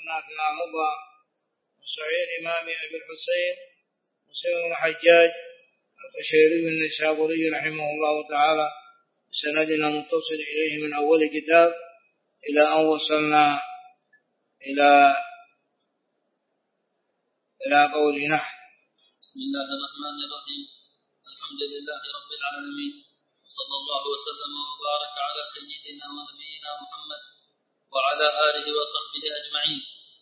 وقفنا فيما مضى صحيح الإمام أبي الحسين مسلم بن الحجاج القشيري النيسابوري رحمه الله تعالى بسندنا متصل إليه من أول كتاب إلى أن وصلنا إلى قولنا. بسم الله الرحمن الرحيم. الحمد لله رب العالمين، وصلى الله وسلم وبارك على سيدنا ونبينا محمد وعلى آله وصحبه أجمعين.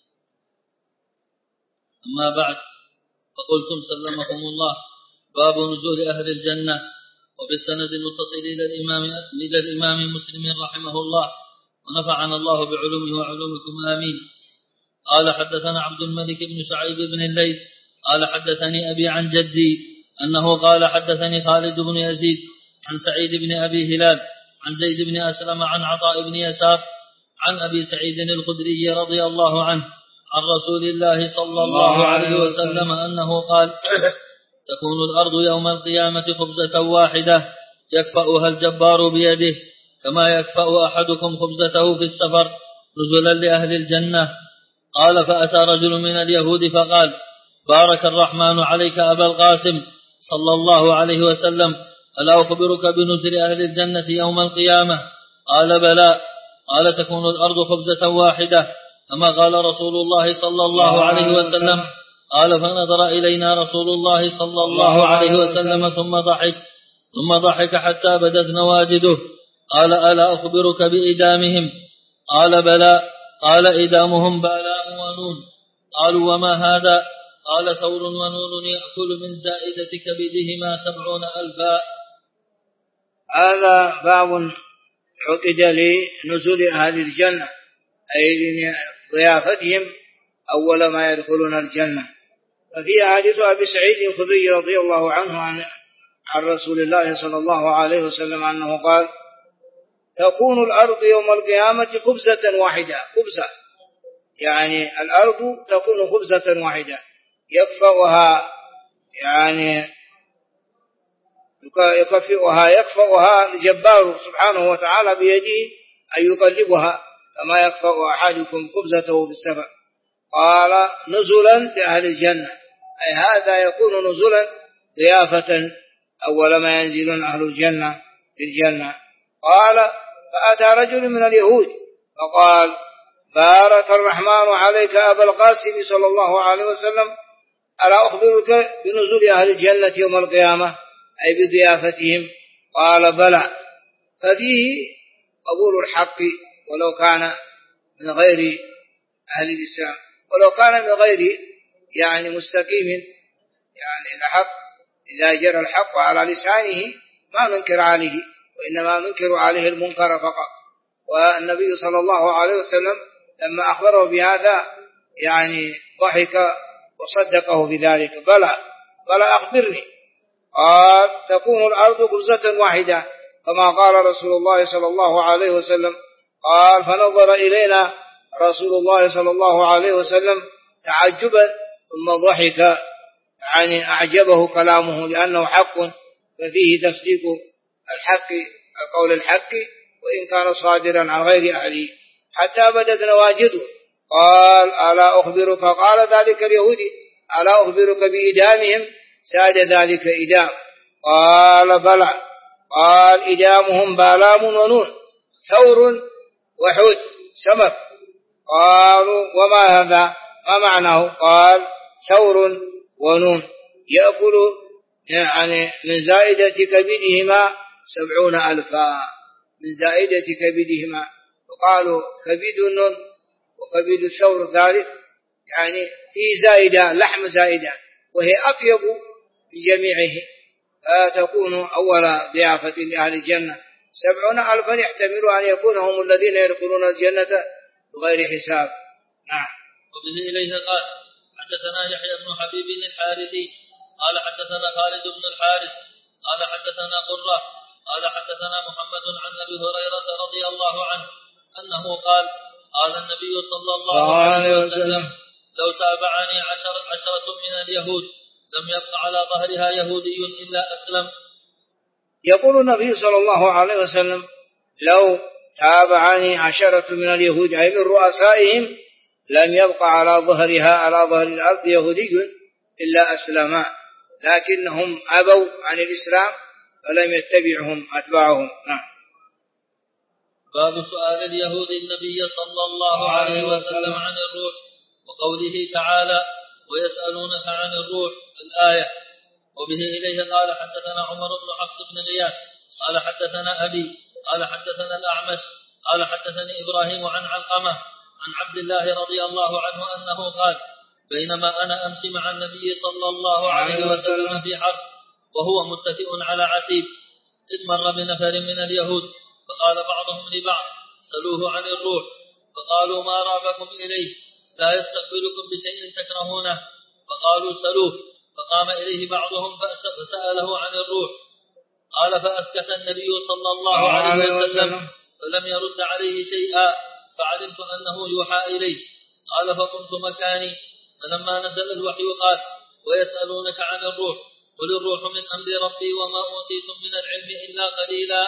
أما بعد، فقلتم سلمكم الله: باب نزول أهل الجنة. وبالسند المتصل إلى الإمام مسلم رحمه الله، ونفعنا الله بعلومه وعلومكم آمين. قال: حدثنا عبد الملك بن شعيب بن الليث قال: حدثني أبي عن جدي أنه قال: حدثني خالد بن يزيد عن سعيد بن أبي هلال عن زيد بن أسلم عن عطاء بن يسار عن أبي سعيد الخدري رضي الله عنه عن رسول الله صلى الله عليه وسلم أنه قال: تكون الأرض يوم القيامة خبزة واحدة يكفأها الجبار بيده، كما يكفأ أحدكم خبزته في السفر نزلا لأهل الجنة. قال: فأتى رجل من اليهود فقال: بارك الرحمن عليك أبا القاسم صلى الله عليه وسلم، ألا أخبرك بنزل أهل الجنة يوم القيامة؟ قال: بلى. قال: تكون الأرض خبزة واحدة كما قال رسول الله صلى الله عليه وسلم. قال: فنظر إلينا رسول الله صلى الله عليه وسلم ثم ضحك حتى بدت نواجده. قال: ألا أخبرك بإدامهم؟ قال: بلى. قال: إدامهم بالاء ونون. قالوا: وما هذا؟ قال: ثور ونون يأكل من زائدة كبدهما 70,000. هذا باب عقد لنزول أهل الجنة، أي لضيافتهم أول ما يدخلون الجنة. ففي حديث أبي سعيد الخدري رضي الله عنه عن رسول الله صلى الله عليه وسلم أنه قال: تكون الأرض يوم القيامة خبزة واحدة. خبزة يعني الأرض تكون خبزة واحدة يكفأها الجبار سبحانه وتعالى بيده أن يقلبها كما يكفأ أحدكم خبزته في السفر. قال: نزلا لأهل الجنة، أي هذا يكون نزلا ضيافة أول ما ينزلون أهل الجنة في الجنة. قال: فأتى رجل من اليهود فقال: بارك الرحمن عليك أبا القاسم صلى الله عليه وسلم، ألا أخبرك بنزول أهل الجنة يوم القيامة، أي بضيافتهم؟ قال: بلى. ففيه قبول الحق ولو كان من غير أهل الإسلام، ولو كان من غير مستقيم الحق، إذا جرى الحق على لسانه ما ننكر عليه، وإنما ننكر عليه المنكر فقط. والنبي صلى الله عليه وسلم لما أخبره بهذا ضحك وصدقه بذلك. بلى أخبرني. قال: تكون الأرض خبزة واحدة كما قال رسول الله صلى الله عليه وسلم. قال: فنظر إلينا رسول الله صلى الله عليه وسلم تعجبا ثم ضحك، أعجبه كلامه لأنه حق، ففيه تصديق الحق قول الحق وإن كان صادرا عن غير أهله، حتى بدت نواجده. قال: ألا أخبرك؟ قال ذلك اليهودي: ألا أخبرك بإدامهم؟ ساد ذلك إدام. قال: بلى. قال: إدامهم بالام ونون، ثور وحوت سمك. قالوا: وما هذا؟ ما معناه؟ قال: ثور ونون يأكل من زائدة كبدهما 70,000، من زائدة كبدهما. وقالوا كبد النون وكبد الثور ثالث، في زائدة، لحم زائدة، وهي أطيب من جميعه، فتكون أول ضيافة لأهل الجنة. 70,000 يحتمل أن يكون هم الذين يدخلون الجنة بغير حساب. نعم. وبه إليه قال: حدثنا يحيى بن حبيب الحارثي قال: حدثنا خالد بن الحارث قال: حدثنا قرة قال: حدثنا محمد عن أبي هريرة رضي الله عنه أنه قال: قال النبي صلى الله عليه وسلم: لو تابعني 10 من اليهود لم يبق على ظهرها يهودي إلا أسلم. يقول النبي صلى الله عليه وسلم: لو تابعني 10 من اليهود، أي من رؤسائهم، لم يبقى على ظهر الأرض يهودي إلا أسلما، لكنهم أبوا عن الإسلام فلم يتبعهم أتباعهم. باب سؤال اليهود النبي صلى الله عليه وسلم عن الروح، وقوله تعالى ويسألونك عن الروح الآية. وبه إليه قال حدثنا عمر بن حفص بن غياث قال حدثنا أبي قال حدثنا الأعمش قال حدثني إبراهيم عن علقمة عن عبد الله رضي الله عنه أنه قال بينما أنا أمشي مع النبي صلى الله عليه وسلم في حرب وهو متكئ على عسيب، إذ مر بنفر من اليهود فقال بعضهم لبعض سلوه عن الروح، فقالوا ما رابكم إليه لا يستقبلكم بشيء تكرهونه، فقالوا سلوه، فقام إليه بعضهم فسأله عن الروح، قال فأسكت النبي صلى الله عليه وسلم فلم يرد عليه شيئا، فعلمت أنه يوحى إليه. قال فقمت مكاني، فلما نزل الوحي قال ويسألونك عن الروح قل الروح من أمر ربي وما أوتيتم من العلم إلا قليلا.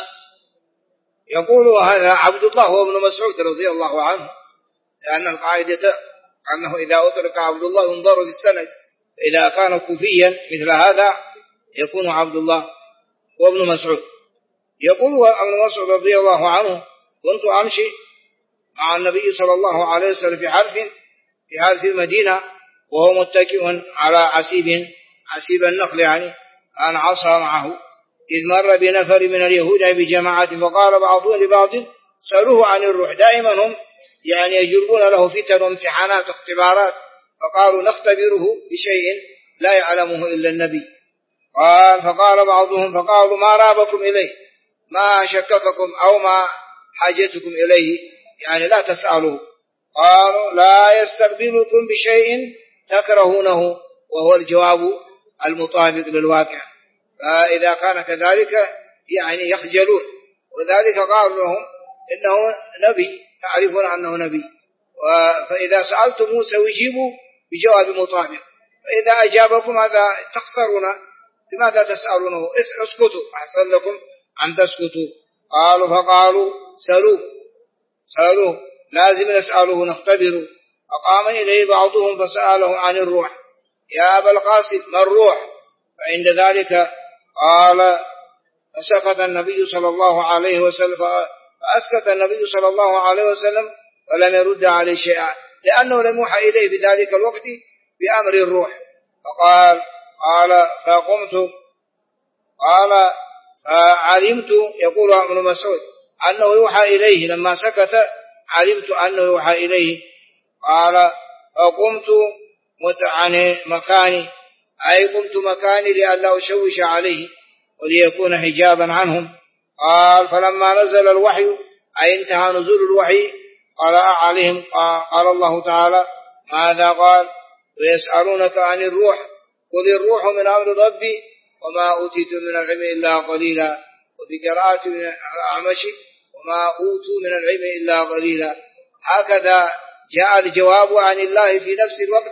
يقول هذا عبد الله وابن مسعود رضي الله عنه، لأن القاعدة أنه إذا أطلق عبد الله ينظر في السند، إذا كان كوفيا مثل هذا يكون عبد الله وابن مسعود. يقول ابن مسعود رضي الله عنه كنت أمشي مع النبي صلى الله عليه وسلم في حرف المدينة وهو متكئ على عسيب النخل، يعني كان عصا معه، إذ مر بنفر من اليهود بجماعة فقال بعضهم لبعض سألوه عن الروح. دائما هم يعني يجربون له فتن وامتحانات واختبارات، فقالوا نختبره بشيء لا يعلمه إلا النبي. فقال بعضهم فقالوا ما رابكم إليه، ما شكككم أو ما حاجتكم إليه، يعني لا تسألوه. قالوا لا يستقبلكم بشيء تكرهونه، وهو الجواب المطابق للواقع، فإذا كان كذلك يعني يخجلون، وذلك قالوا لهم إنه نبي، تعرفون أنه نبي، فإذا سألتموه سيجيبوا بجواب مطابق، فإذا أجابكم هذا تخسرون، لماذا تسألونه؟ اسكتوا، أحسن لكم أن تسكتوا. فقالوا سألوه لازم نسأله نختبره. فقام إليه بعضهم فسأله عن الروح، يا أبا القاسم ما الروح؟ فعند ذلك قال فسكت النبي صلى الله عليه وسلم، فأسكت النبي صلى الله عليه وسلم ولم يرد عليه شيئا، لأنه لم يوحى إليه بذلك الوقت بأمر الروح. فقمت قال فعلمت، يقول ابن مسعود أنه يوحى إليه، لما سكت علمت أنه يوحى إليه. قال فقمت عن مكاني، أي قمت مكاني لئلا أشوش عليه وليكون حجابا عنهم. قال فلما نزل الوحي، أي انتهى نزول الوحي، قرأ عليهم قال الله تعالى ماذا قال ويسألونك عن الروح قل الروح من أمر ربي وما أوتيتم من العلم إلا قليلا، وفي قراءة الأعمش وما أوتوا من العلم إلا قليلا. هكذا جاء الجواب عن الله في نفس الوقت،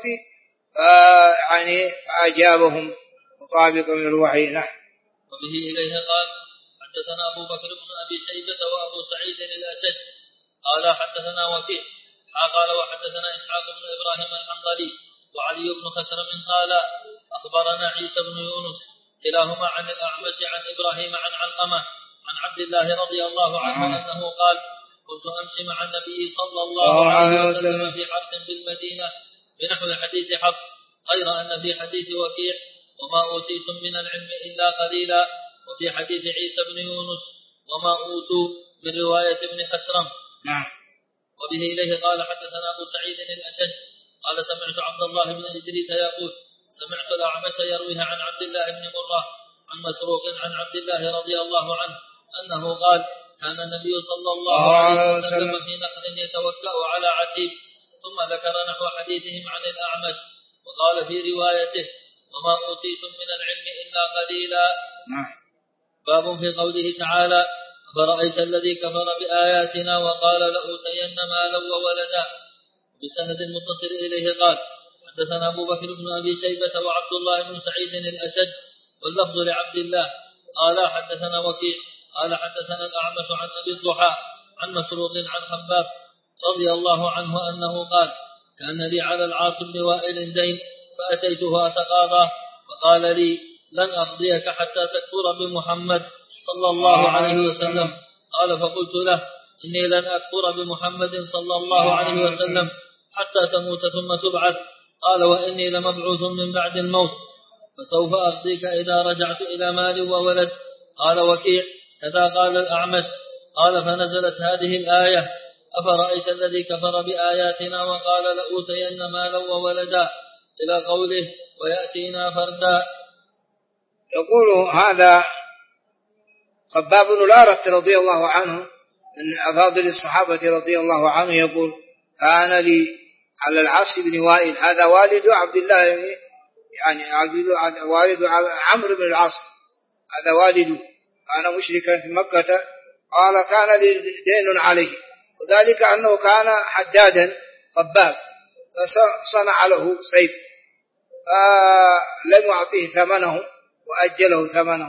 فأجابهم مطابقا من الوحي. وبه إليه قال حدثنا أبو بكر بن أبي شيبة وأبو سعيد الأشج قال حدثنا وكيع قال وحدثنا إسحاق بن إبراهيم الحنظلي وعلي بن خسرم قال أخبرنا عيسى بن يونس كلاهما عن الأعمش عن إبراهيم عن علقمة عن عبد الله رضي الله عنه أنه قال كنت أمشي مع النبي صلى الله عليه وسلم في حرث بالمدينة بنحو حديث حفص، غير أن في حديث وكيع وما أوتيتم من العلم إلا قليلا، وفي حديث عيسى بن يونس وما أوتوا من رواية ابن خسرم. وبه إليه قال حدثنا أبو سعيد الأشج قال سمعت عبد الله بن إدريس يقول سمعت الأعمش يرويها عن عبد الله بن مرة عن مسروق عن عبد الله رضي الله عنه أنه قال كان النبي صلى الله عليه وسلم في نخل يتوكأ على عتيب، ثم ذكر نحو حديثهم عن الأعمش وقال في روايته وما أوتيتم من العلم إلا قليلا. باب في قوله تعالى فرأيت الذي كفر بآياتنا وقال لأوتين مالا وولدا. بسند المتصل إليه قال حدثنا أبو بكر بن أبي شيبة وعبد الله بن سعيد الأشج واللفظ لعبد الله قال حدثنا وكيع قال حدثنا الأعمش عن أبي الضحى عن مسروق عن خباب رضي الله عنه أنه قال كان لي على العاص بن وائل دين فأتيته أتقاضاه فقال لي لن أقضيك حتى تكفر بمحمد صلى الله عليه وسلم. قال فقلت له إني لن أكفر بمحمد صلى الله عليه وسلم حتى تموت ثم تبعث. قال وإني لمبعوث من بعد الموت فسوف أقضيك إذا رجعت إلى مال وولد. قال وكيع كذا قال الأعمش. قال فنزلت هذه الآية أفرأيت الذي كفر بآياتنا وقال لأوتين مالا وولدا إلى قوله ويأتينا فردا. يقول هذا خباب بن الأرت رضي الله عنه من أفاضل الصحابة رضي الله عنه يقول كان لي على العاص بن وائل، هذا والد عبد الله يعني والد عمرو بن العاص، هذا والده كان مشركا في مكة. قال كان لي دين عليه، وذلك أنه كان حدادا خباب فصنع له سيف فلم يعطيه ثمنه وأجله ثمنه،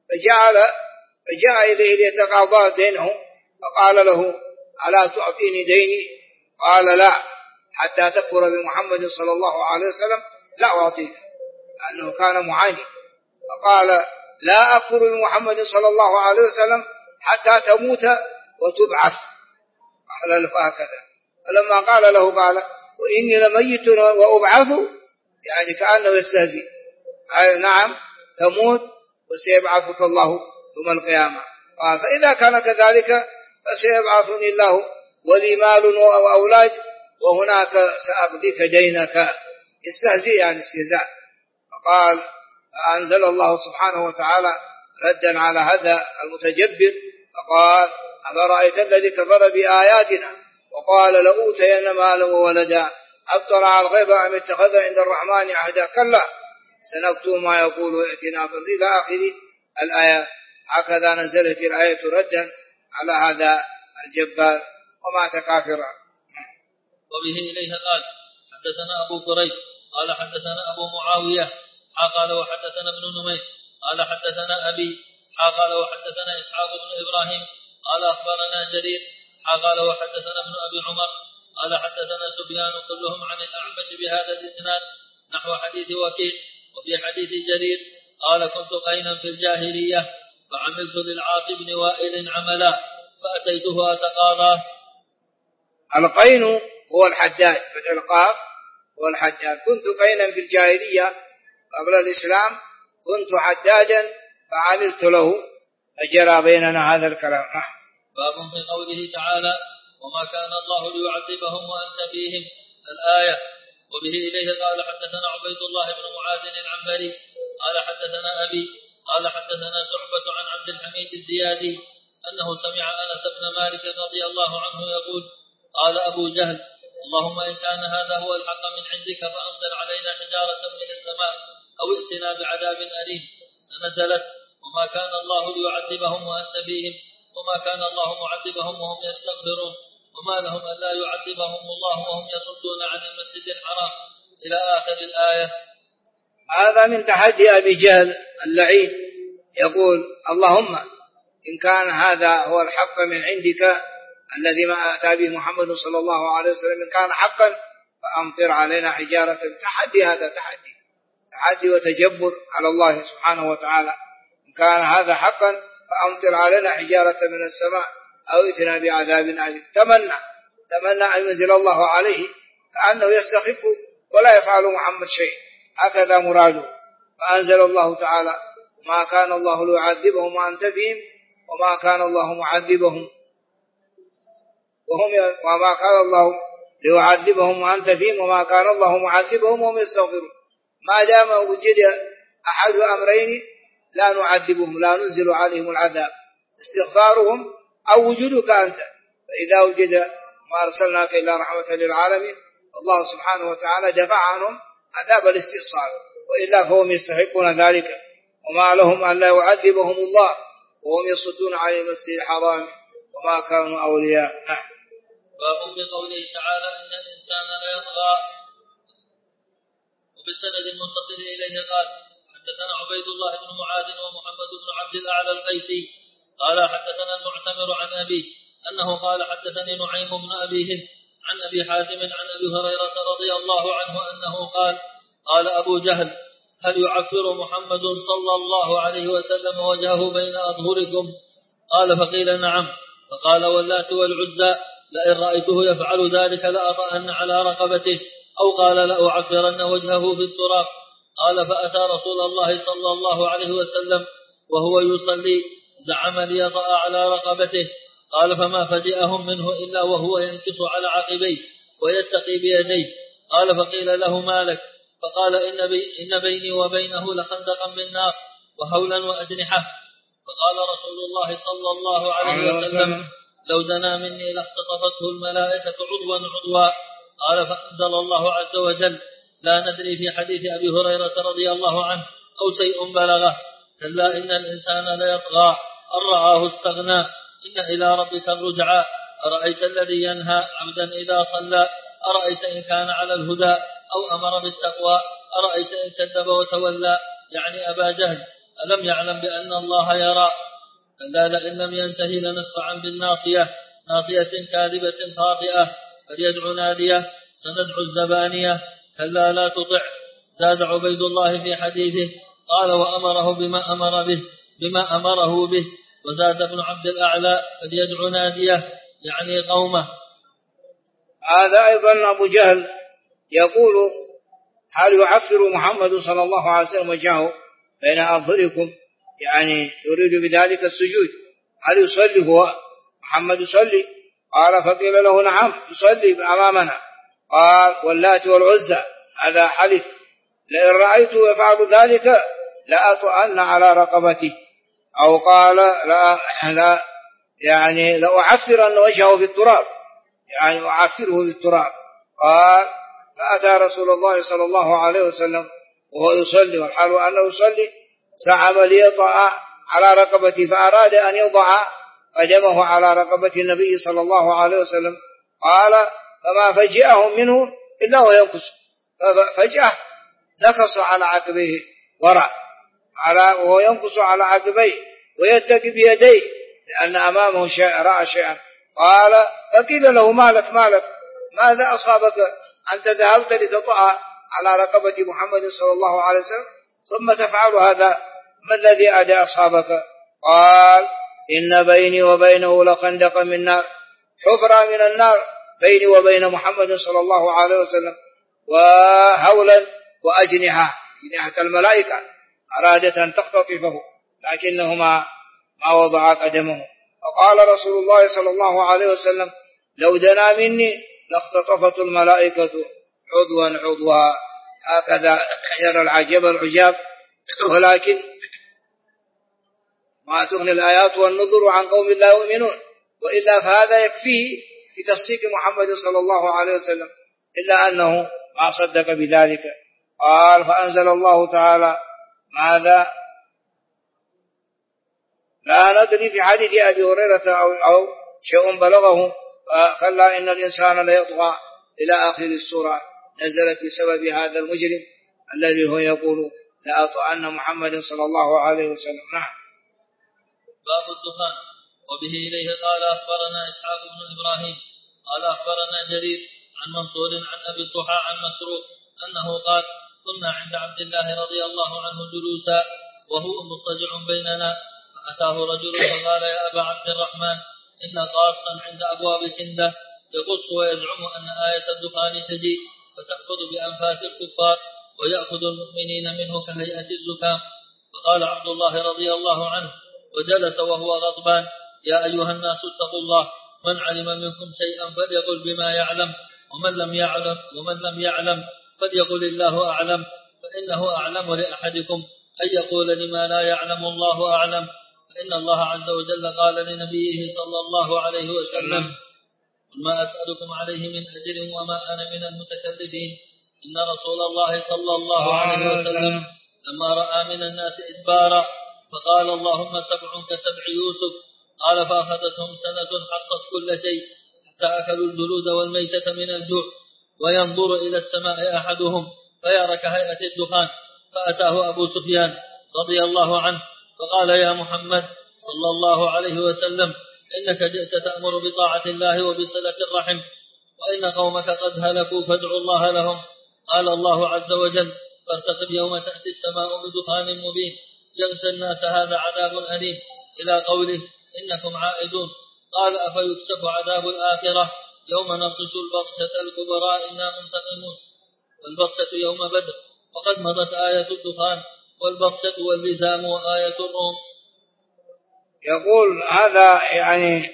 فجاء إليه ليتقاضى دينه فقال له ألا تعطيني ديني؟ قال لا حتى تكفر بمحمد صلى الله عليه وسلم لا أعطيك، لأنه كان معاني. فقال لا أكفر بمحمد صلى الله عليه وسلم حتى تموت وتبعث. قال له هكذا. فلما قال له قال وإني لميت وأبعث، يعني كأنه يستهزئ. قال نعم تموت وسيبعثك الله يوم القيامة. قال فإذا كان كذلك فسيبعثني الله ولي مال وأولاد وهناك سأقضيك دينك. استهزئ يعني استهزاء. فقال فأنزل الله سبحانه وتعالى ردا على هذا المتجبر فقال أفرأيت الذي كفر بآياتنا وقال لأوتين مالا وولدا أطلع الغيب أم اتخذ عند الرحمن عهدا كلا سنكتب ما يقول ويأتينا فردا إلى آخر الآية. هكذا نزلت الآية ردا على هذا الجبار ومات كافرا. وبه إليه قال حدثنا أبو كريب قال حدثنا أبو معاوية قال وحدثنا ابن نمير قال حدثنا أبي قال وحدثنا إسحاق بن إبراهيم قال أخبرنا جرير قال وحدثنا ابن أبي عمر قال حدثنا سفيان كلهم عن الأعمش بهذا الإسناد نحو حديث وكيع. وفي حديث جرير قال كنت قينا في الجاهلية فعملت للعاص بن وائل عملا فأتيته أتقاضاه. القين هو الحداد بالإلقاف هو الحداد. كنت قينا في الجاهلية قبل الإسلام كنت حدادا فعملت له فجرى بيننا هذا الكلام. باب في قوله تعالى وما كان الله ليعذبهم وأنت فيهم الآية. وبه إليه قال حدثنا عبيد الله بن معاذ العنبري قال حدثنا أبي قال حدثنا شعبة عن عبد الحميد الزيادي أنه سمع أنس بن مالك رضي الله عنه يقول قال أبو جهل اللهم إن كان هذا هو الحق من عندك فأمطر علينا حجارة من السماء أو ائتنا بعذاب أليم. فنزلت وما كان الله ليعذبهم وأنت فيهم وما كان الله معذبهم وهم يستغفرون وما لهم ألا يعذبهم الله وهم يصدون عن المسجد الحرام إلى آخر الآية. هذا من تحدي أبي جهل اللعين يقول اللهم إن كان هذا هو الحق من عندك الذي ما أتى به محمد صلى الله عليه وسلم إن كان حقا فأمطر علينا حجارة. تحدي، هذا تحدي وتجبر على الله سبحانه وتعالى. إن كان هذا حقا فأمطر علينا حجارة من السماء أو ائتنا بعذاب أليم. تمنى أن ينزل الله عليه كأنه يستخف ولا يفعل محمد شيء، هكذا مراده. فأنزل الله تعالى ما كان الله ليعذبهم وأنت فيهم وما كان الله معذبهم وما كان الله ليعذبهم وأنت فيهم وما كان الله معذبهم وهم يستغفرون. ما دام وجد أحد أمرين لا نعذبهم لا ننزل عليهم العذاب، استغفارهم أو وجودك أنت. فإذا وجد ما أرسلناك إلا رحمة للعالمين الله سبحانه وتعالى دفع عنهم عذاب الاستئصال، وإلا فهم يستحقون ذلك. وما لهم أن لا يعذبهم الله وهم يصدون عن المسجد الحرام وما كانوا أولياء. باب بقوله تعالى إن الإنسان لا يطغى. وبالسند المتصل إليه قال حدثنا عبيد الله بن معاذ ومحمد بن عبد الأعلى القيسي قال حدثنا المعتمر عن أبيه أنه قال حدثني نعيم بن أبي هند عن أبي حازم عن أبي هريرة رضي الله عنه أنه قال قال أبو جهل هل يعفر محمد صلى الله عليه وسلم وجهه بين أظهركم؟ قال فقيل نعم. فقال واللات والعزى لئن رأيته يفعل ذلك لأطأن على رقبته، أو قال لأعفرن وجهه في التراب. قال فأتى رسول الله صلى الله عليه وسلم وهو يصلي زعم ليطأ على رقبته. قال فما فجئهم منه إلا وهو ينكص على عقبيه ويتقي بيديه. قال فقيل له ما لك؟ فقال إن بيني وبينه لخندقا من نار وهولا وأجنحة. فقال رسول الله صلى الله عليه وسلم لو دنا مني لاختطفته الملائكة عضوا عضوا. قال فأنزل الله عز وجل لا ندري في حديث أبي هريرة رضي الله عنه أو شيء بلغه كلا إن الإنسان ليطغى أن رآه استغنى إن إلى ربك الرجعى أرأيت الذي ينهى عبدا إذا صلى أرأيت إن كان على الهدى أو أمر بالتقوى أرأيت إن كذب وتولى يعني أبا جهل ألم يعلم بأن الله يرى كلا لئن لم ينتهي لنسفعا بالناصية ناصية كاذبة خاطئة فليدع ناديه سندع الزبانية كلا لا تطع. زاد عبيد الله في حديثه قال وأمره بما أمره به. وزاد ابن عبد الأعلى فليدع ناديه يعني قومه. هذا أيضا أبو جهل يقول هل يعفر محمد صلى الله عليه وسلم وجهه بين أظهركم، يعني يريد بذلك السجود. هل يصلي هو محمد يصلي؟ قال فقيل له نعم يصلي أمامنا. قال واللات والعزى هذا حلف لئن رأيته يفعل ذلك لأطأن على رقبته، أو قال لا يعني لأعفرن وجهه في التراب يعني أعفره بالتراب. قال فأتى رسول الله صلى الله عليه وسلم وهو يصلي والحال أنه يصلي سعب ليطأ على رقبته فأراد أن يضع قدمه على رقبة النبي صلى الله عليه وسلم. قال فما فجئهم منه إلا هو ينكس، فجأة نكص على عقبيه وراء وهو ينكص على عقبيه ويتكي بيديه لأن أمامه شيء رأى شيئا. قال فقيل له ما لك ماذا أصابك أنت ذهبت لتطأ على رقبة محمد صلى الله عليه وسلم ثم تفعل هذا، ما الذي أصابك؟ قال إن بيني وبينه لخندقا من نار، حفرة من النار بيني وبين محمد صلى الله عليه وسلم، وهولا وأجنحة الملائكة أرادت أن تختطفه لكنهما ما وضعا قدمه. فقال رسول الله صلى الله عليه وسلم لو دنا مني لاختطفت الملائكة عضوا. هكذا يرى العجاب ولكن ما تغني الآيات والنذر عن قوم لا يؤمنون، وإلا فهذا يكفيه في تصديق محمد صلى الله عليه وسلم، إلا أنه ما صدق بذلك. قال فأنزل الله تعالى ماذا لا ندري في حديث أبي هريرة أو شيء بلغه كلا إن الإنسان ليطغى إلى آخر السورة، نزلت بسبب هذا المجرم الذي هو يقول لأطأن محمد صلى الله عليه وسلم. نعم. باب الدخان. وبه إليه قال أخبرنا إسحاق بن إبراهيم قال أخبرنا جرير عن منصور عن أبي الضحى عن مسروق أنه قال كنا عند عبد الله رضي الله عنه جلوسا وهو مضطجع بيننا، فأتاه رجل فقال يا أبا عبد الرحمن إن قاصا عند أبواب كندة يقص ويزعم أن آية الدخان تجيء فتأخذ بأنفاس الكفار ويأخذ المؤمنين منه كهيئة الزكام. فقال عبد الله رضي الله عنه وجلس وهو غضبان يا أيها الناس اتقوا الله، من علم منكم شيئا فليقل بما يعلم، ومن لم يعلم فليقل الله أعلم، فإنه أعلم لأحدكم أن يقول لما لا يعلم الله أعلم، فإن الله عز وجل قال لنبيه صلى الله عليه وسلم ما أسألكم عليه من أجر وما أنا من المتكلفين. إن رسول الله صلى الله عليه وسلم لما رأى من الناس إدبارا فقال اللهم سبع كسبع يوسف، قال فأخذتهم سنة حصت كل شيء حتى أكلوا الجلود والميتة من الجوع، وينظر إلى السماء أحدهم فيرى كهيئة الدخان، فأتاه أبو سفيان رضي الله عنه فقال يا محمد صلى الله عليه وسلم إنك جئت تأمر بطاعة الله وبصلة الرحم وإن قومك قد هلكوا فادعوا الله لهم. قال الله عز وجل فارتقب يوم تأتي السماء بدخان مبين يغشى الناس هذا عذاب أليم إلى قوله إنكم عائدون. قال أفيكشف عذاب الآخرة يوم نبطش البطشة الكبرى إنا منتقمون. والبطشة يوم بدر وقد مضت آية الدخان والبطشة واللزام وآية الروم. يقول هذا يعني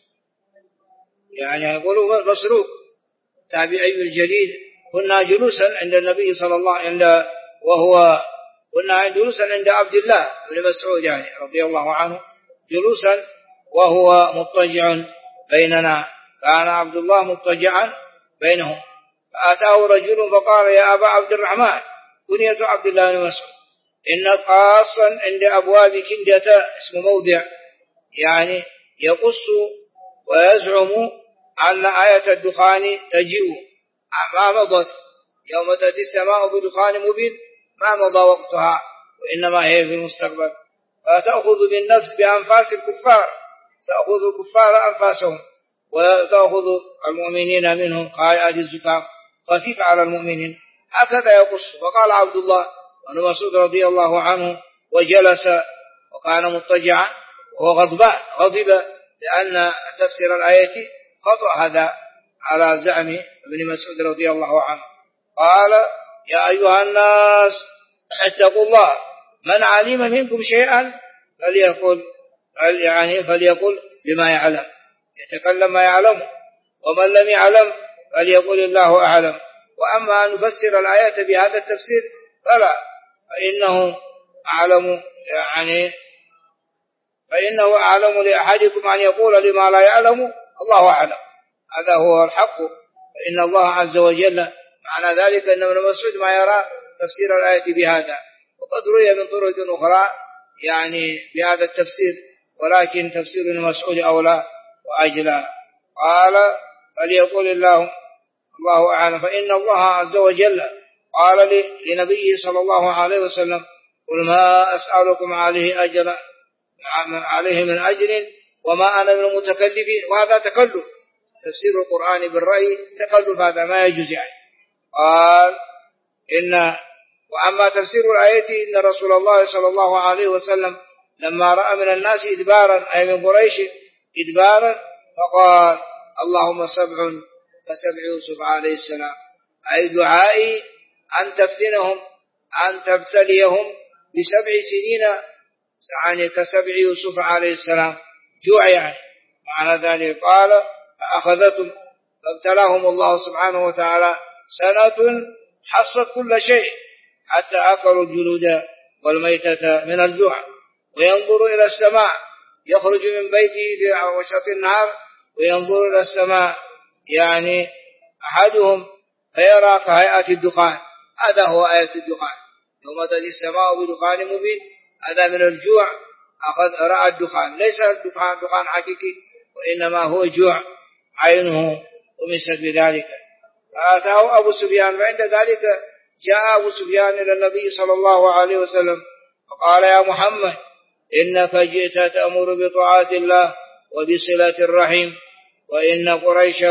يقول مسروق تابعي الجليل كنا جلوسا عند النبي صلى الله عليه وسلم كنا جلوسا عند عبد الله بن مسعود يعني رضي الله عنه جلوسا وهو مضطجع بيننا كان عبد الله مضطجعا بينهم فأتاه رجل فقال يا أبا عبد الرحمن كنية عبد الله بن مسعود إن خاصا عند أبواب كندة اسم موضع يعني يقص ويزعم أن آية الدخان تجيء ما مضت يوم تأتي السماء بدخان مبين ما مضى وقتها وإنما هي في المستقبل فتأخذ بالنفس بأنفاس الكفار تأخذ الكفار أنفاسهم وتأخذ المؤمنين منهم قائد الزكام خفيف على المؤمنين هكذا يقص. فقال عبد الله بن مسعود رضي الله عنه وجلس وكان مضطجعا وهو غضب لأن تفسير الآية خطأ هذا على زعم ابن مسعود رضي الله عنه. قال يا أيها الناس اتقوا الله من علم منكم شيئا فليقل بما يعلم يتكلم ما يعلم ومن لم يعلم فليقل الله أعلم. وأما أن نفسر الآية بهذا التفسير فلا فإنه أعلم لأحدكم أن يقول لما لا يعلم الله أعلم هذا هو الحق. فإن الله عز وجل معنى ذلك أن ابن مسعود ما يرى تفسير الآية بهذا وقد روي من طرق أخرى يعني بهذا التفسير ولكن تفسير ابن مسعود أولى وأجلى. قال فليقول الله أعلم. فإن الله عز وجل قال لنبيه صلى الله عليه وسلم قل ما أسألكم عليه من أجر وما أنا من المتكلفين. وهذا تكلف تفسير القرآن بالرأي تكلف هذا ما يجوز يعني. قال وأما تفسير الآية إن رسول الله صلى الله عليه وسلم لما رأى من الناس إدبارا أي من قريش إدبارا فقال اللهم سبع كسبع يوسف عليه السلام أي دعائي أن تفتنهم أن تبتليهم ب7 سنين يعني كسبع يوسف عليه السلام جوع يعني معنى ذلك. قال فأخذتهم فابتلاهم الله سبحانه وتعالى سنة حصت كل شيء حتى أكلوا الجلود والميتة من الجوع. وينظر إلى السماء يخرج من بيته في وسط النهار وينظر إلى السماء يعني أحدهم فيرى كهيئة الدخان هذا هو آية الدخان يوم تأتي السماء بدخان مبين هذا من الجوع رأى الدخان ليس الدخان دخان حقيقي وإنما هو جوع عينه ومست بذلك. فأتاه أبو سفيان فعند ذلك جاء أبو سفيان إلى النبي صلى الله عليه وسلم فقال يا محمد إنك جئت تأمر بطاعة الله وبصلة الرحم وإن قريشا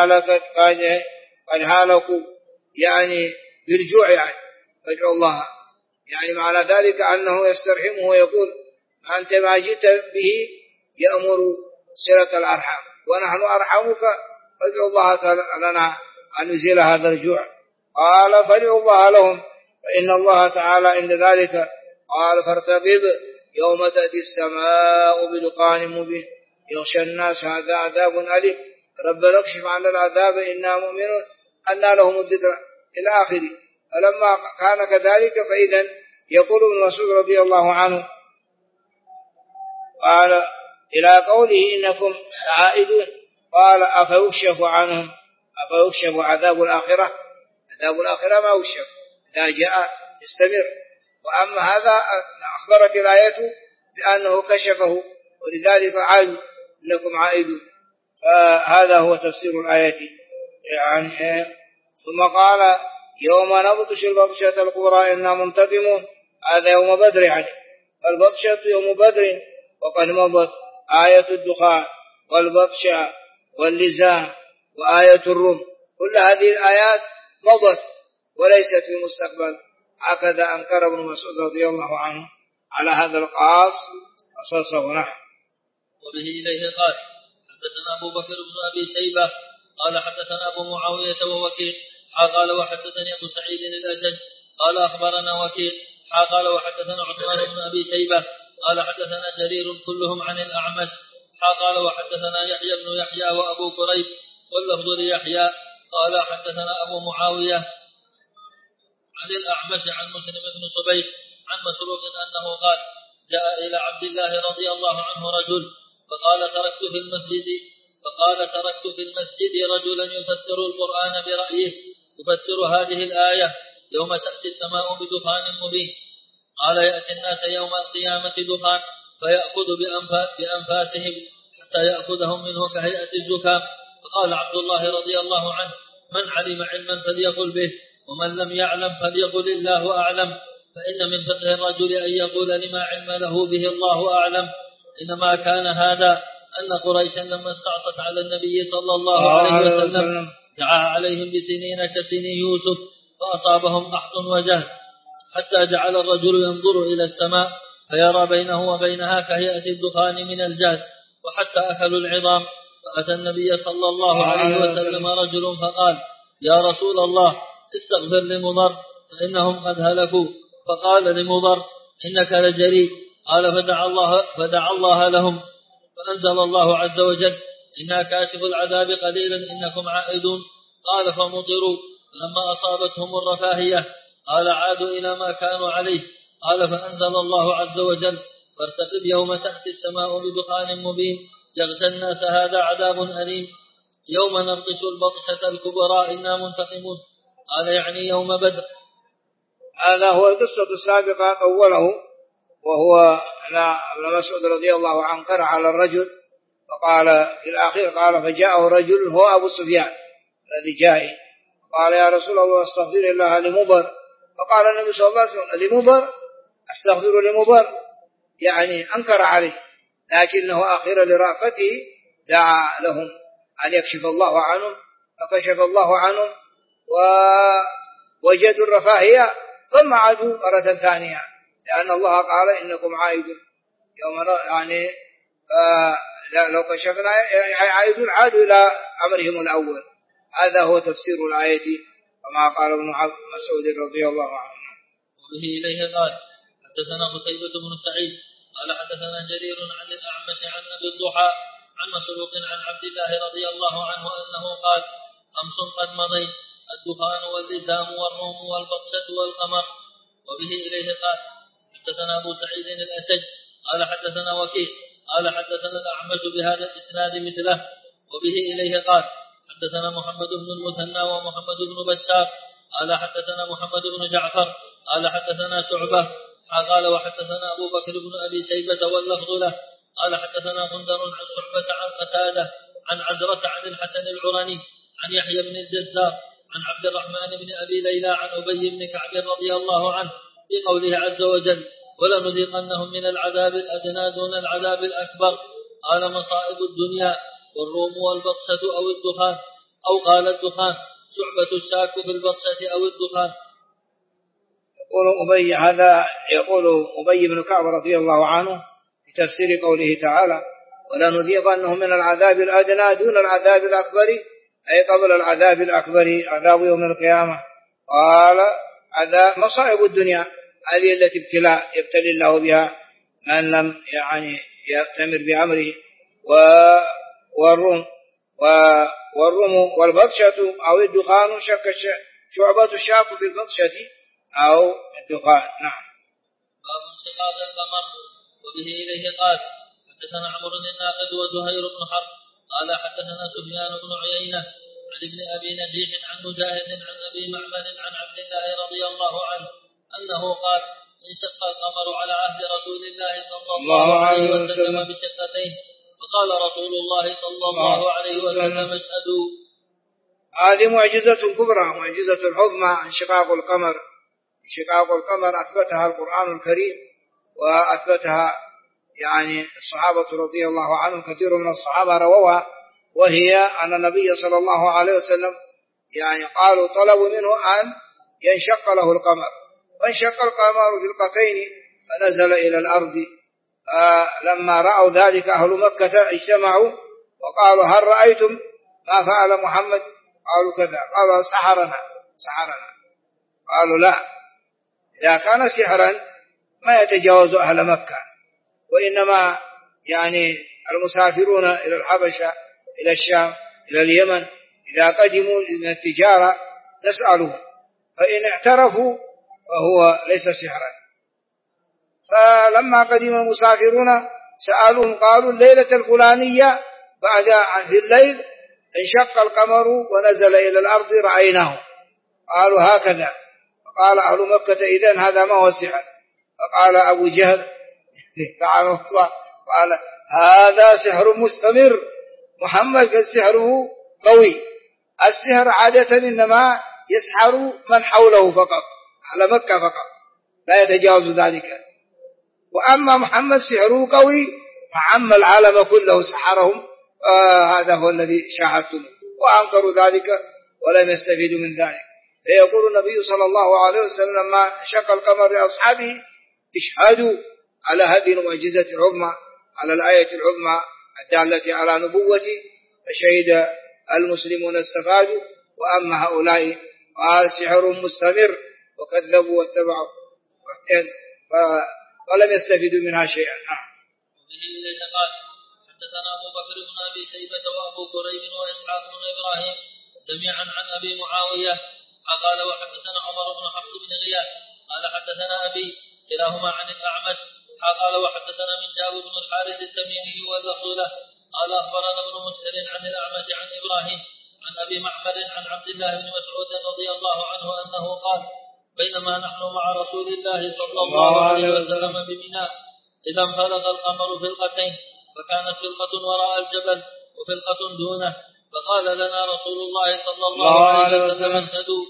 قد هالكوا يعني بالجوع يعني فادعوا الله يعني معنى ذلك أنه يسترحمه ويقول أنت ما جئت به يأمر صلة الأرحام ونحن أرحمك فادعوا الله لنا أن يزيل هذا الجوع. قال فادعوا الله لهم فإن الله تعالى عند ذلك قال فارتقب يوم تأتي السماء بدخان مبين يغشى الناس هذا عذاب أليم ربنا اكشف عنا العذاب إنا مؤمنون أنى لهم الذكر إلى آخره. فلما كان كذلك فإذا يقول ابن مسعود رضي الله عنه قال إلى قوله إنكم عائدون قال أفيكشف عنهم أفيكشف عذاب الآخرة ما يكشف إذا جاء استمر. وأما هذا أخبرت الآية بأنه كشفه ولذلك عاد إنكم عائدون. فهذا هو تفسير الآية يعني. ثم قال يوم نبطش البطشة الكبرى إنا منتقمون هذا يوم بدر يعني البطشة يوم بدر وقد مضت آية الدخان والبطشة واللزام وآية الروم. كل هذه الآيات مضت وليست في المستقبل. هكذا أنكر ابن مسعود رضي الله عنه على هذا القاص قصصه نحن. وبه إليه قال حدثنا أبو بكر بن أبي شيبة قال حدثنا أبو معاوية ووكيع قال وحدثني أبو سعيد الأشج قال أخبرنا وكيع قال وحدثنا عثمان بن أبي شيبة قال حدثنا جرير كلهم عن الأعمش قال وحدثنا يحيى بن يحيى وأبو كريب واللفظ ليحيى قال حدثنا أبو معاوية عن الأعمش عن مسلم بن صبيح عن مسروق أنه قال جاء إلى عبد الله رضي الله عنه رجل فقال تركت في المسجد رجلا يفسر القرآن برأيه يفسر هذه الآية يوم تأتي السماء بدخان مبين. قال يأتي الناس يوم القيامة دخان فيأخذ بأنفاسهم حتى يأخذهم منه كهيئة الزكام. فقال عبد الله رضي الله عنه من علم علما فليقل به ومن لم يعلم فليقل الله أعلم. فإن من فقه الرجل أن يقول لما علم له به الله أعلم. إنما كان هذا أن قريشا لما استعصت على النبي صلى الله عليه وسلم دعا عليهم بسنين كسنين يوسف فأصابهم قحط وجهل حتى جعل الرجل ينظر إلى السماء فيرى بينه وبينها كهيئة الدخان من الجهد وحتى أكلوا العظام. فأتى النبي صلى الله عليه وسلم رجل فقال يا رسول الله استغفر لمضر فإنهم قد هلكوا. فقال لمضر إنك لجريء. قال فدعا الله لهم فأنزل الله عز وجل إنا كاشف العذاب قليلا إنكم عائدون. قال فمطروا فلما أصابتهم الرفاهية قال عادوا إلى ما كانوا عليه. قال فأنزل الله عز وجل فارتقب يوم تأتي السماء بدخان مبين يغشى الناس هذا عذاب أليم يوم نبطش البطشة الكبرى إنا منتقمون. قال يعني يوم بدر. هذا هو القصة السابقة أوله وهو ابن مسعود رضي الله عنه قرأ على الرجل فقال في الأخير قال فجاءه رجل هو أبو سفيان الذي جاء قال يا رسول الله استغفر الله لمضر. فقال النبي صلى الله عليه وسلم لمضر استغفر لمضر يعني أنكر عليه لكنه أخيرا لرأفته دعا لهم أن يكشف الله عنهم فكشف الله عنهم ووجدوا الرفاهية ثم عادوا مرة ثانية لأن الله قال إنكم عائدون يوم يعني لو كشفنا عائدون عادوا إلى أمرهم الأول. هذا هو تفسير الآية كما قال ابن مسعود رضي الله عنه. وبه إليه قال حدثنا قتيبة بن سعيد قال حدثنا جرير عن الأعمش عن أبي الضحى عن مسروق عن عبد الله رضي الله عنه أنه قال خمس قد مضين الدخان واللزام والروم والبطشة والقمر. وبه إليه قال حدثنا أبو سعيد الأشج قال حدثنا وكيع قال حدثنا الأعمش بهذا الإسناد مثله. وبه إليه قال حدثنا محمد بن المثنى ومحمد بن بشار قال حدثنا محمد بن جعفر قال حدثنا شعبة قال وحدثنا أبو بكر بن أبي شيبة واللفظ له قال حدثنا غندر عن شعبة عن قتادة عن عزرة عن الحسن العرني عن يحيى بن الجزار عن عبد الرحمن بن أبي ليلى عن أبي بن كعب رضي الله عنه في قوله عز وجل ولنذيقنهم من العذاب الأدنى دون العذاب الأكبر. قال مصائب الدنيا والروم والبطشة أو الدخان أو قال الدخان شعبة الشاك في البطشة أو الدخان. يقول أبي بن كعب رضي الله عنه في تفسير قوله تعالى ولنذيقنهم من العذاب الأدنى دون العذاب الأكبر أي قبل العذاب الأكبر عذاب يوم القيامة. قال عذاب مصائب الدنيا هذه التي يبتلي الله بها من لم يعني يأتمر بأمره والروم والبطشة أو الدخان شعبة الشاك في البطشة أو الدخان. نعم. باب انشقاق القمر. وبه إليه قال حدثنا عمرو الناقد وزهير بن حرب قال حدثنا سفيان بن عيينة عن ابن أبي نجيح عن مجاهد عن أبي معبد عن عبد الله رضي الله عنه أنه قال انشق القمر على عهد رسول الله صلى الله عليه وسلم بشقتين فقال رسول الله صلى الله عليه وسلم اشهدوا. هذه معجزة كبرى معجزة عظمى انشقاق القمر. انشقاق القمر أثبتها القرآن الكريم وأثبتها يعني الصحابة رضي الله عنهم كثير من الصحابة رووها وهي أن النبي صلى الله عليه وسلم يعني قالوا طلبوا منه أن ينشق له القمر، وانشق القمر فرقتين فنزل إلى الأرض. لما رأوا ذلك أهل مكة اجتمعوا وقالوا هل رأيتم ما فعل محمد؟ قالوا كذا. قالوا سحرنا. قالوا لا، إذا كان سحرا ما يتجاوز أهل مكة، وإنما يعني المسافرون إلى الحبشة إلى الشام إلى اليمن إذا قدموا من التجارة نسألهم، فإن اعترفوا فهو ليس سحرا. فلما قدم المسافرون سألوهم قالوا الليلة الفلانية بعد في الليل انشق القمر ونزل إلى الأرض رأيناه. قالوا هكذا. فقال أهل مكة إذن هذا ما هو السحر؟ فقال أبو جهل لعنه الله قال هذا سحر مستمر، محمد قد سحره قوي. السحر عادة إنما يسحر من حوله فقط، على مكة فقط، لا يتجاوز ذلك. وأما محمد سحره قوي فعم العالم كله سحرهم. هذا هو الذي شاهدتم، وأنكروا ذلك ولم يستفيدوا من ذلك. فيقول النبي صلى الله عليه وسلم لما شق القمر لأصحابه اشهدوا على هذه المعجزة العظمى، على الآية العظمى الدالة على نبوته، فشهد المسلمون استفادوا. وأما هؤلاء قال سحر مستمر وكذبوا واتبعوا ولم يستفيدوا منها شيئا. قال حدثنا أبو بكر بن أبي شيبة وأبو كريب وإسحاق بن إبراهيم جميعا عن أبي معاوية قال وحدثنا عمر بن حفص بن غياث قال حدثنا أبي كلاهما عن الأعمش قال وحدثنا من جابر بن الحارث التميمي واللفظ له قال أخبرنا ابن مسهر عن الأعمش عن إبراهيم عن أبي معمر عن عبد الله بن مسعود رضي الله عنه أنه قال بينما نحن مع رسول الله صلى الله عليه وسلم بمنى إذا انفلق القمر فرقتين، فكانت فرقة وراء الجبل وفرقة دونه، فقال لنا رسول الله صلى الله عليه وسلم اشهدوا.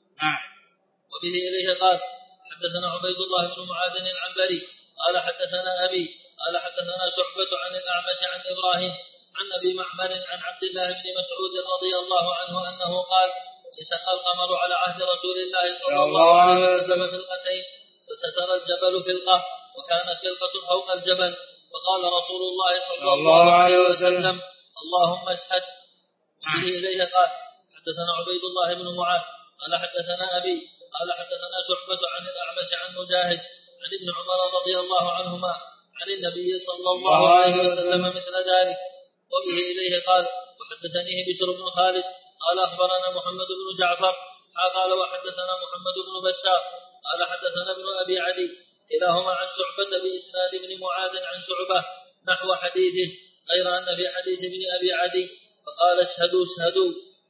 وبه إليه قال حدثنا عبيد الله بن معاذ العنبري قال حدثنا أبي قال حدثنا شعبة عن الأعمش عن إبراهيم عن أبي معمر عن عبد الله بن مسعود رضي الله عنه أنه قال انشق القمر على عهد رسول الله صلى الله عليه وسلم فرقتين، فستر الجبل فرقة وكانت فرقة فوق الجبل، وقال رسول الله صلى الله عليه وسلم اللهم اشهد. وبه إليه قال حدثنا عبيد الله بن معاذ قال حدثنا أبي قال حدثنا شعبة عن الأعمش عن مجاهد عن ابن عمر رضي الله عنهما عن النبي صلى الله عليه وسلم مثل ذلك. وبه إليه قال وحدثنيه بشر بن خالد قال أخبرنا محمد بن جعفر قال وحدثنا محمد بن بشار قال حدثنا ابن أبي عدي كلاهما عن شعبة بإسناد ابن معاذ عن شعبة نحو حديثه، غير أن في حديث ابن أبي عدي فقال اشهدوا.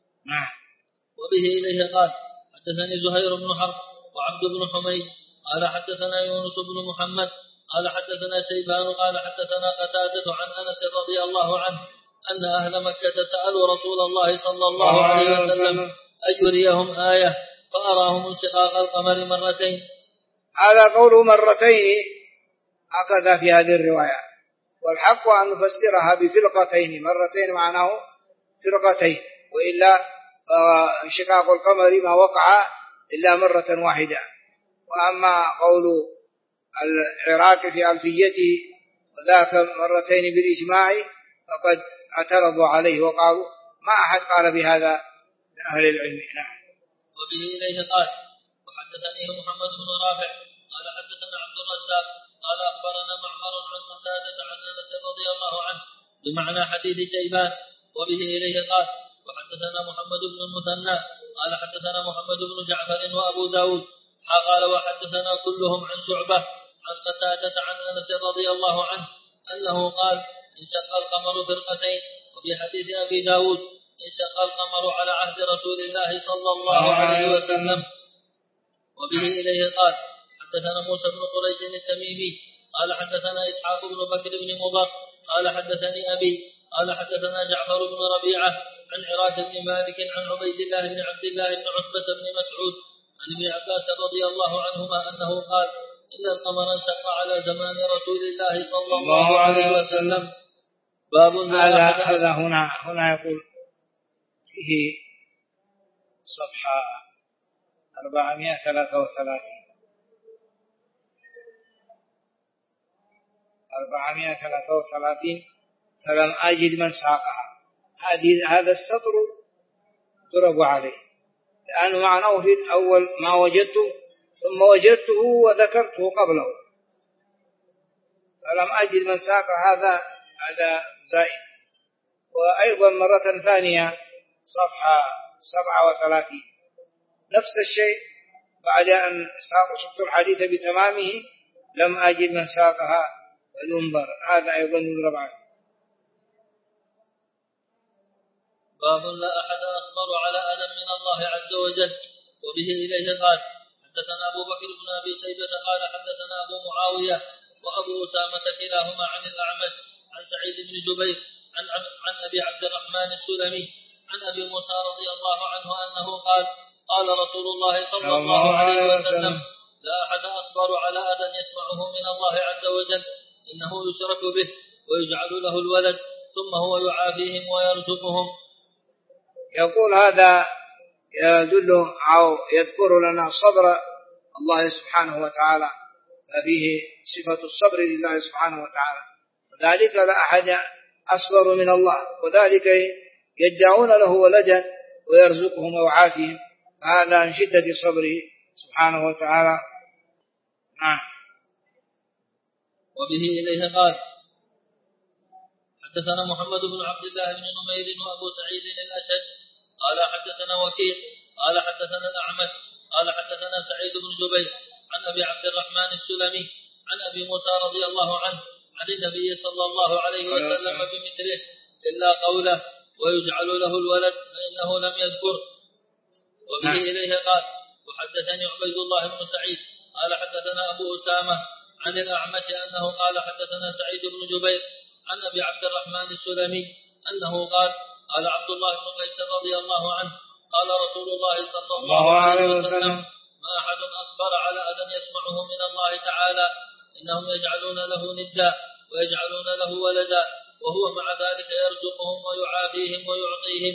وبه إليه قال حدثني زهير بن حرب وعبد بن حميد قال حدثنا يونس بن محمد قال حدثنا شيبان قال حدثنا قتادة عن أنس رضي الله عنه أن أهل مكة سألوا رسول الله صلى الله عليه وسلم أن يريهم آية فأراهم انشقاق القمر مرتين. هذا قوله مرتين هكذا في هذه الرواية، والحق أن نفسرها بفرقتين، مرتين معناه فرقتين، وإلا انشقاق القمر ما وقع إلا مرة واحدة. وأما قول العراق في ألفيته وذاك مرتين بالإجماع فقد اعترضوا عليه وقالوا ما أحد قال بهذا من أهل العلم. نعم. وبه إليه قال وحدثني محمد بن رافع قال حدثنا عبد الرزاق قال أخبرنا معمر عن قتادة عن أنس رضي الله عنه بمعنى حديث شيبان. وبه إليه قال وحدثنا محمد بن المثنى قال حدثنا محمد بن جعفر وأبو داود قال وحدثنا كلهم عن شعبة عن قتادة عن أنس رضي الله عنه أنه قال انشق القمر فرقتين. وفي حديث أبي داود انشق القمر على عهد رسول الله صلى الله عليه وسلم. وبه إليه قال حدثنا موسى بن قريش التميمي قال حدثنا إسحاق بن بكر بن مضر قال حدثني أبي قال حدثنا جعفر بن ربيعة عن عراك بن مالك عن عبيد الله بن عبد الله بن عتبة بن مسعود عن ابن عباس رضي الله عنهما أنه قال إن القمر انشق على زمان رسول الله صلى الله عليه وسلم. باب هذا هنا يقول فيه صفحة 433 فلم أجد من ساقها. هذا السطر ضرب عليه، لأنه معناه في الأول ما وجدته ثم وجدته وذكرته قبله، فلم أجد من ساق هذا زائد. وأيضا مرة ثانية صفحة 37 نفس الشيء، بعد أن شفت الحديث بتمامه لم أجد من ساقها فلينظر، هذا أيضا يضرب عليه. باب لا أحد أصبر على أذى من الله عز وجل. وبه إليه قال حدثنا أبو بكر بن أبي شيبة قال حدثنا أبو معاوية وأبو أسامة كلاهما عن الأعمش عن سعيد بن جبير عن أبي عبد الرحمن السلمي عن أبي موسى رضي الله عنه أنه قال قال رسول الله صلى الله عليه وسلم لا أحد أصبر على أذى يسمعه من الله عز وجل، إنه يشرك به ويجعل له الولد ثم هو يعافيهم ويرزقهم. يقول هذا يدل أو يذكر لنا صبر الله سبحانه وتعالى، ففيه صفة الصبر لله سبحانه وتعالى، وذلك لا أحد أصبر من الله، وذلك يدعون له ولدا ويرزقهم ويعافيهم، هذا من شدة صبره سبحانه وتعالى. وبه إليه قال حدثنا محمد بن عبد الله بن نمير وأبو سعيد الأشج قال حدثنا وكيع قال حدثنا الأعمش قال حدثنا سعيد بن جبير عن أبي عبد الرحمن السلمي عن أبي موسى رضي الله عنه عن النبي صلى الله عليه وسلم بمثله إلا قوله ويجعل له الولد فإنه لم يذكر. وبه إليه قال وحدثني عبيد الله بن سعيد قال حدثنا أبو أسامة عن الأعمش أنه قال حدثنا سعيد بن جبير عن أبي عبد الرحمن السلمي أنه قال قال عبد الله بن قيس رضي الله عنه قال رسول الله صلى الله عليه وسلم ما أحد أصبر على أذى يسمعه من الله تعالى، إنهم يجعلون له ندا ويجعلون له ولدا وهو مع ذلك يرزقهم ويعافيهم ويعطيهم.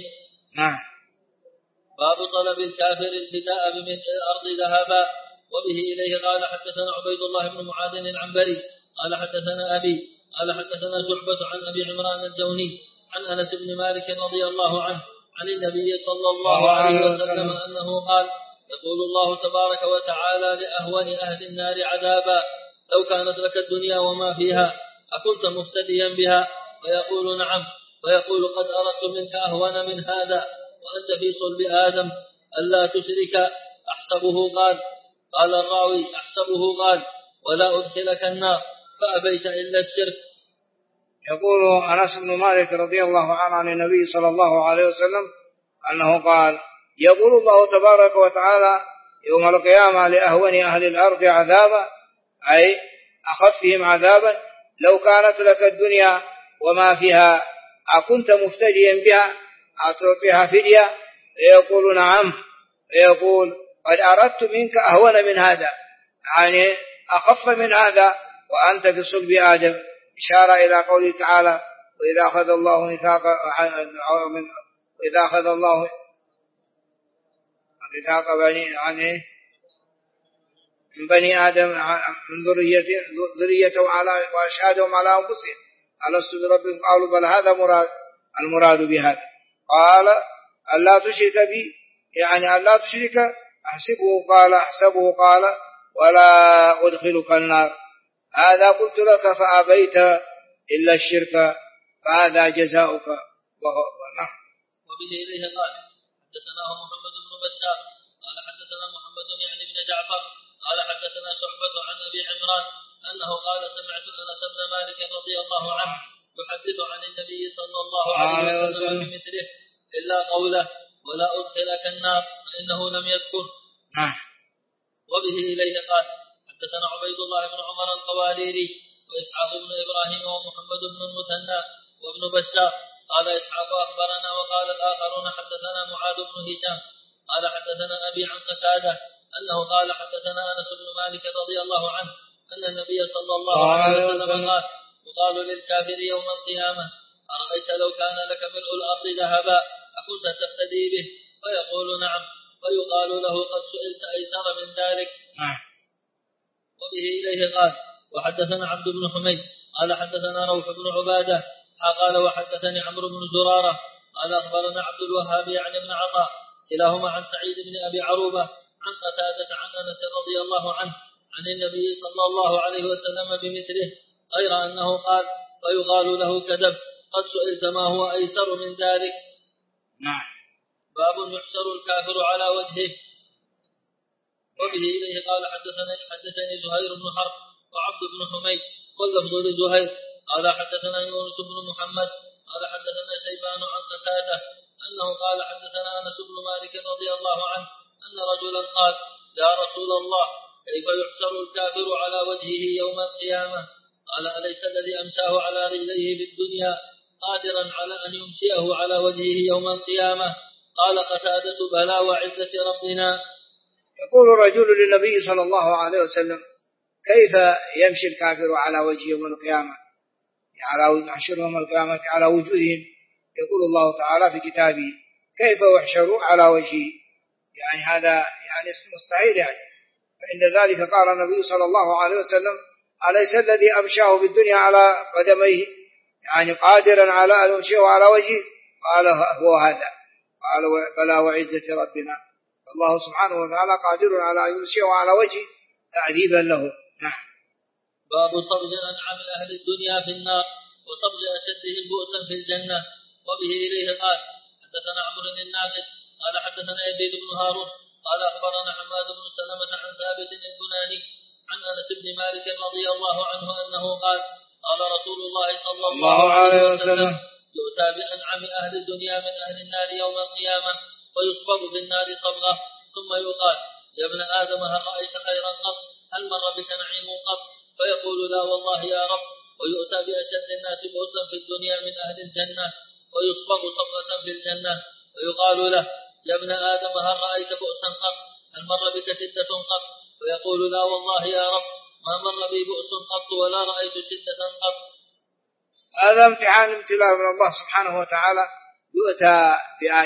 باب طلب الكافر الفداء بملء الأرض ذهبا. وبه إليه قال حدثنا عبيد الله بن معاذ العنبري قال حدثنا أبي قال حدثنا شعبة عن أبي عمران الجوني عن أنس بن مالك رضي الله عنه عن النبي صلى الله عليه وسلم أنه قال يقول الله تبارك وتعالى لأهون أهل النار عذابا لو كانت لك الدنيا وما فيها أكنت مفتديا بها؟ ويقول نعم، ويقول قد أردت منك أهون من هذا وأنت في صلب آدم ألا تشرك. أحسبه قال الراوي أحسبه قال ولا أدخلك النار فأبيت إلا الشرك. يقول أنس بن مالك رضي الله عنه عن النبي صلى الله عليه وسلم أنه قال يقول الله تبارك وتعالى يوم القيامة لأهون أهل الأرض عذابا، أي أخفهم عذابا، لو كانت لك الدنيا وما فيها أكنت مفتديا بها أتعطيها فدية؟ يقول نعم، يقول قد أردت منك أهون من هذا، يعني أخف من هذا وأنت في صلب آدم، إشارة إلى قوله تعالى وإذا أخذ الله ميثاق من بني آدم من ذريته وأشهدهم على أنفسهم ألست بربكم قالوا بل هذا المراد بهذا. قال ألا تشرك بي، يعني ألا تشرك، أحسبه قال ولا أدخلك النار، هذا قلت لك فأبيت إلا الشرك فهذا جزاؤك. وبه إليه قال حدثناه محمد بن بشار قال حدثنا محمد يعني بن جعفر قال حدثنا شعبة عن أبي عمران أنه قال سمعت أنس بن مالك رضي الله عنه يحدث عن النبي صلى الله عليه وسلم بمثله إلا قوله ولا أدخلك النار فإنه لم يذكر. وبه إليه قال حدثنا عبيد الله بن عمر القواريري وإسحاق بن إبراهيم ومحمد بن المثنى وابن بشار قال إسحاق أخبرنا وقال الآخرون حدثنا معاذ بن هشام قال حدثنا أبي عن قتادة أنه قال حدثنا أنس بن مالك رضي الله عنه أن النبي صلى الله عليه وسلم قال يقال للكافر يوم القيامة أرأيت لو كان لك ملء الأرض ذهبا أكنت تفتدي به؟ فيقول نعم، فيقال له قد سئلت أيسر من ذلك. وبه إليه قال وحدثنا عبد بن حميد قال حدثنا روح بن عبادة قال وحدثني عمرو بن زرارة قال أخبرنا عبد الوهاب يعني ابن عطاء كلاهما عن سعيد بن أبي عروبة عن قتادة عن أنس رضي الله عنه عن النبي صلى الله عليه وسلم بمثله غير أنه قال فيقال له كذب قد سئلت ما هو أيسر من ذلك. نعم. باب يحشر الكافر على وجهه. وبه إليه قال حدثني زهير بن حرب وعبد بن حميد واللفظ لزهير قال حدثنا يونس بن محمد قال حدثنا شيبان عن قتادة أنه قال حدثنا أنس بن مالك رضي الله عنه أن رجلا قال يا رسول الله كيف يحشر الكافر على وجهه يوم القيامة؟ قال أليس الذي أمشاه على رجليه بالدنيا قادرا على أن يمشيه على وجهه يوم القيامة؟ قال قتادة بلى وعزة ربنا. يقول رجل للنبي صلى الله عليه وسلم كيف يمشي الكافر على وجه يوم القيامة، يحشر يوم القيامة على وجوههم. يقول الله تعالى في كتابه كيف يحشروا على وجهه، يعني هذا يعني مستحيل يعني. فعند ذلك قال النبي صلى الله عليه وسلم أليس الذي أمشاه في الدنيا على قدميه يعني قادرا على أن يمشيه على وجهه؟ قال هو هذا. قال بلى وعزة ربنا، الله سبحانه وتعالى قادر على أن يمشيه على وجهه تعذيبا له. نعم. باب صبغ أنعم أهل الدنيا في النار وصبغ أشدهم بؤسا في الجنة. وبه إليه قال حدثنا عمرو الناقد قال حدثنا يزيد بن هارون قال أخبرنا حماد بن سلمة عن ثابت البناني عن أنس بن مالك رضي الله عنه أنه قال قال رسول الله صلى الله عليه وسلم يؤتى بأنعم أهل الدنيا من أهل النار يوم القيامة ويصبغ بالنار صبغة ثم يقال يا ابن آدم هل رأيت خيرا قط؟ هل مر بك نعيم قط؟ فيقول لا والله يا رب. ويؤتى بأشد الناس بؤسا في الدنيا من أهل الجنة ويصبغ صبغة في الجنة ويقال له يا ابن آدم هل رأيت بؤسا قط؟ هل مر بك شدة قط؟ فيقول لا والله يا رب ما مر بي بؤس قط ولا رأيت شدة قط. هذا امتحان ابتلاء من الله سبحانه وتعالى. يؤتى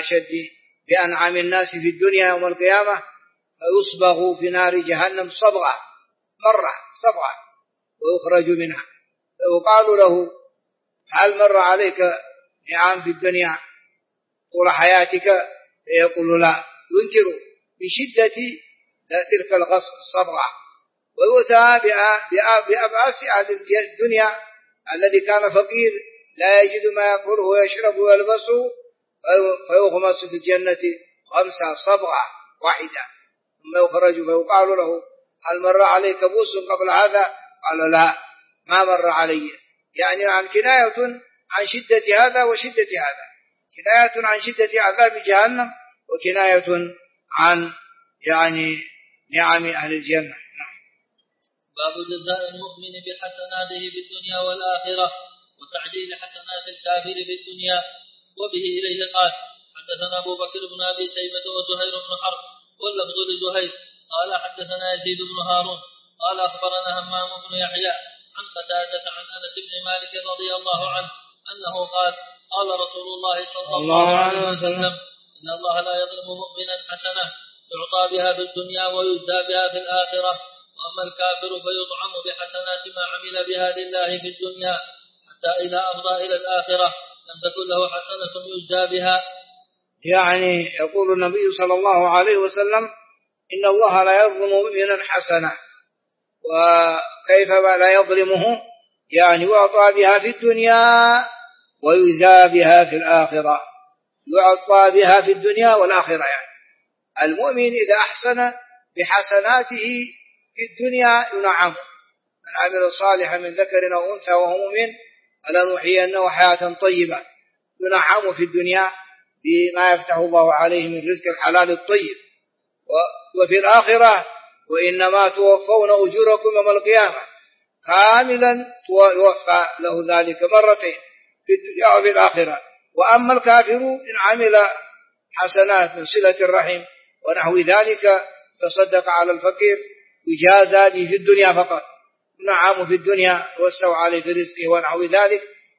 بأنعم الناس في الدنيا يوم القيامة فيصبغ في نار جهنم صبغة مرة صبغة ويخرج منها فيقال له هل مر عليك نعم في الدنيا طول حياتك؟ فيقول لا، ينكر بشدة تلك الصبغة. ويؤتى بأبأس أهل الدنيا الذي كان فقير لا يجد ما يأكله ويشرب ويلبسه فيغمس في الجنة 5 صبغة واحدة ثم يخرج فيقال له هل مر عليك بؤس قبل هذا؟ قال لا ما مر علي. يعني عن كناية عن شدة هذا وشدة هذا، كناية عن شدة عذاب جهنم وكناية عن يعني نعم أهل الجنة. باب جزاء المؤمن بحسناته في الدنيا والآخرة وتعديل حسنات الكافر في الدنيا. وبه إليه قال حدثنا أبو بكر بن أبي شيبة وزهير بن حرب واللفظ لزهير قال حدثنا يزيد بن هارون قال أخبرنا همام بن يحيى عن قتادة عن أنس بن مالك رضي الله عنه أنه قال قال رسول الله صلى الله عليه وسلم إن الله لا يظلم مؤمنا حسنة يعطى بها في الدنيا ويجزى بها في الآخرة، وأما الكافر فيطعم بحسنات ما عمل بها لله في الدنيا حتى إذا أفضى إلى الآخرة لم تكن له حسنة يجزى بها. يعني يقول النبي صلى الله عليه وسلم إن الله لا يظلم مؤمنا حسنة. وكيف لا يظلمه؟ يعني يعطى بها في الدنيا ويجزى بها في الآخرة، يعطى بها في الدنيا والآخرة. يعني المؤمن إذا أحسن بحسناته في الدنيا ينعم، من عمل صالحا من ذكر أو أنثى وهو مؤمن فلنحيينه حياة طيبة، ينعم في الدنيا بما يفتح الله عليه من رزق الحلال الطيب. وفي الآخرة وإنما توفون أجوركم يوم القيامة كاملا، يوفى له ذلك مرتين في الدنيا وفي الآخرة. وأما الكافر إن عمل حسنات من صلة الرحم ونحو ذلك تصدق على الفقير يجازى به في الدنيا فقط، نعم في الدنيا توسعوا عليه في رزقه ونحو ذلك،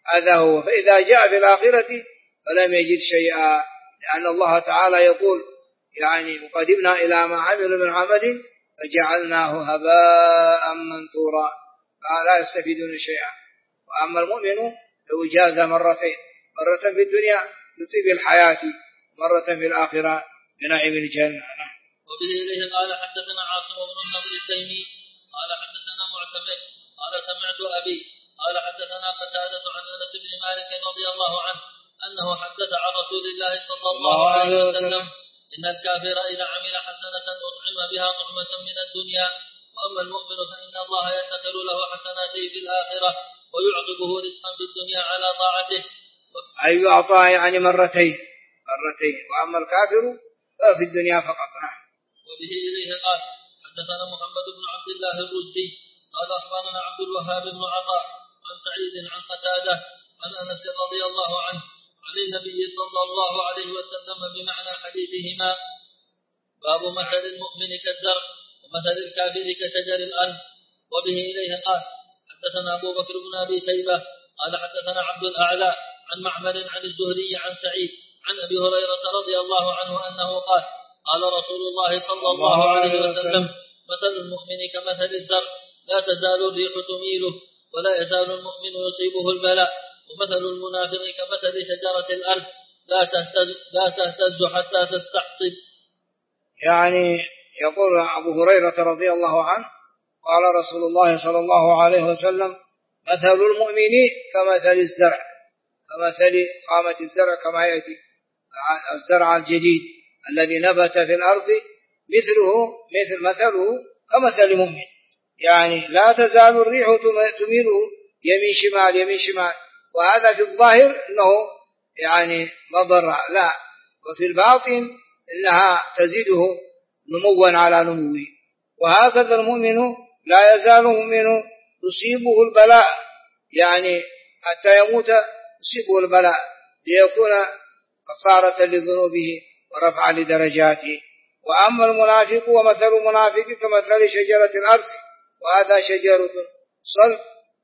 هذا هو. فإذا جاء في الآخرة فلم يجد شيئا، لأن الله تعالى يقول يعني وقدمنا إلى ما عملوا من عمل فجعلناه هباء منثورا، فلا يستفيدون شيئا. وأما المؤمن لو جاز مرتين، مرة في الدنيا بطيب الحياة، مرة في الآخرة بنعيم الجنة. وبه إليه قال حدثنا عاصم بن النضر التيمي قال حدثنا معتمر قال سمعت أبي قال حدثنا قتادة عن أنس بن مالك رضي الله عنه أنه حدث عن رسول الله صلى الله عليه وسلم إن الكافر إذا عمل حسنة أطعم بها طعمة من الدنيا، وأما المؤمن فإن الله يدخر له حسناته في الآخرة ويعقبه رزقا في الدنيا على طاعته. أي يعطى يعني مرتين، وأما الكافر ففي الدنيا فقط. وبه إليه قال حدثنا محمد بن عبد الله الرزي قال أخبرنا عبد الوهاب بن عطاء عن سعيد عن قتادة عن أنس رضي الله عنه عن النبي صلى الله عليه وسلم بمعنى حديثهما. باب مثل المؤمن كالزرع ومثل الكافر كشجر الأرض. وبه إليه قال حدثنا أبو بكر بن أبي شيبة قال حدثنا عبد الأعلى عن معمر عن الزهري عن سعيد عن أبي هريرة رضي الله عنه أنه قال قال رسول الله صلى الله عليه وسلم مثل المؤمن كمثل الزرع لا تزال الريح تميله ولا يزال المؤمن يصيبه البلاء، ومثل المنافق كمثل شجرة الأرض لا تهتز حتى تستحصد. يعني يقول أبو هريرة رضي الله عنه قال رسول الله صلى الله عليه وسلم مثل المؤمن كمثل الزرع، كمثل قامة الزرع كما يأتي الزرع الجديد الذي نبت في الأرض مثله كمثل مؤمن، يعني لا تزال الريح تميله يمين شمال، وهذا في الظاهر أنه يعني مضر، لا، وفي الباطن إنها تزيده نموا على نموه. وهكذا المؤمن لا يزال المؤمن يصيبه البلاء، يعني حتى يموت يصيبه البلاء ليكون كفارة لذنوبه ورفع لدرجاته. وأما المنافق ومثل المنافق كمثل شجرة الأرز، وهذا شجرة صلب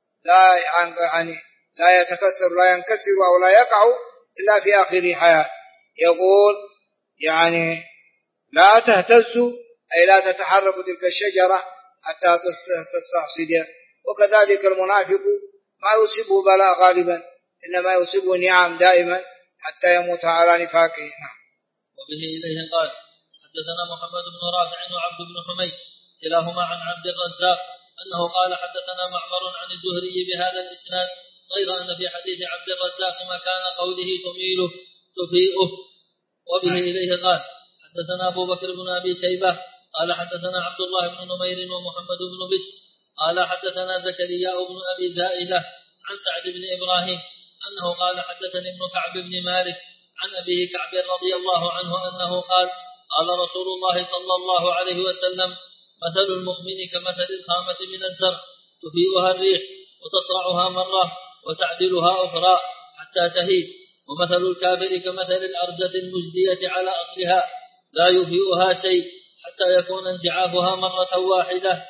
لا يتكسر لا ينكسر أو لا يقع إلا في آخر حياة. يقول يعني لا تهتز أي لا تتحرك تلك الشجرة حتى تستحصد. وكذلك المنافق ما يصيبه بلاء غالبا، إنما يصيبه نعم دائما حتى يموت على نفاقه. وبه إليه قال حدثنا محمد بن رافع وعبد بن حميد كلاهما عن عبد الرزاق أنه قال حدثنا معمر عن الزهري بهذا الإسناد، غير أن في حديث عبد الرزاق مكان قوله تميله تفيئه. وبه إليه قال حدثنا أبو بكر بن أبي شيبة قال حدثنا عبد الله بن نمير ومحمد بن بشر قال حدثنا زكريا بن أبي زائدة عن سعد بن إبراهيم أنه قال حدثني ابن كعب بن مالك عن أبيه كعب رضي الله عنه أنه قال قال رسول الله صلى الله عليه وسلم مثل المؤمن كمثل الخامة من الزرع تفيئها الريح وتصرعها مرة وتعدلها أخرى حتى تهيج، ومثل الكافر كمثل الأرزة المجدية على أصلها لا يفيئها شيء حتى يكون انجعافها مرة واحدة.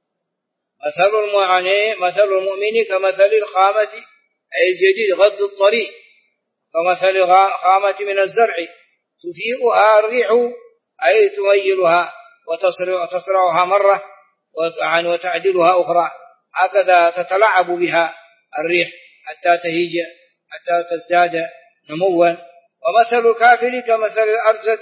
مثل المؤمن كمثل الخامة أي الجديد غض الطريق، كمثل الخامة من الزرع تفيئها الريح أي تميلها وتصرعها مرة وتعدلها أخرى، هكذا تتلعب بها الريح حتى تهيج حتى تزداد نموا. ومثل الكافر كمثل الأرزة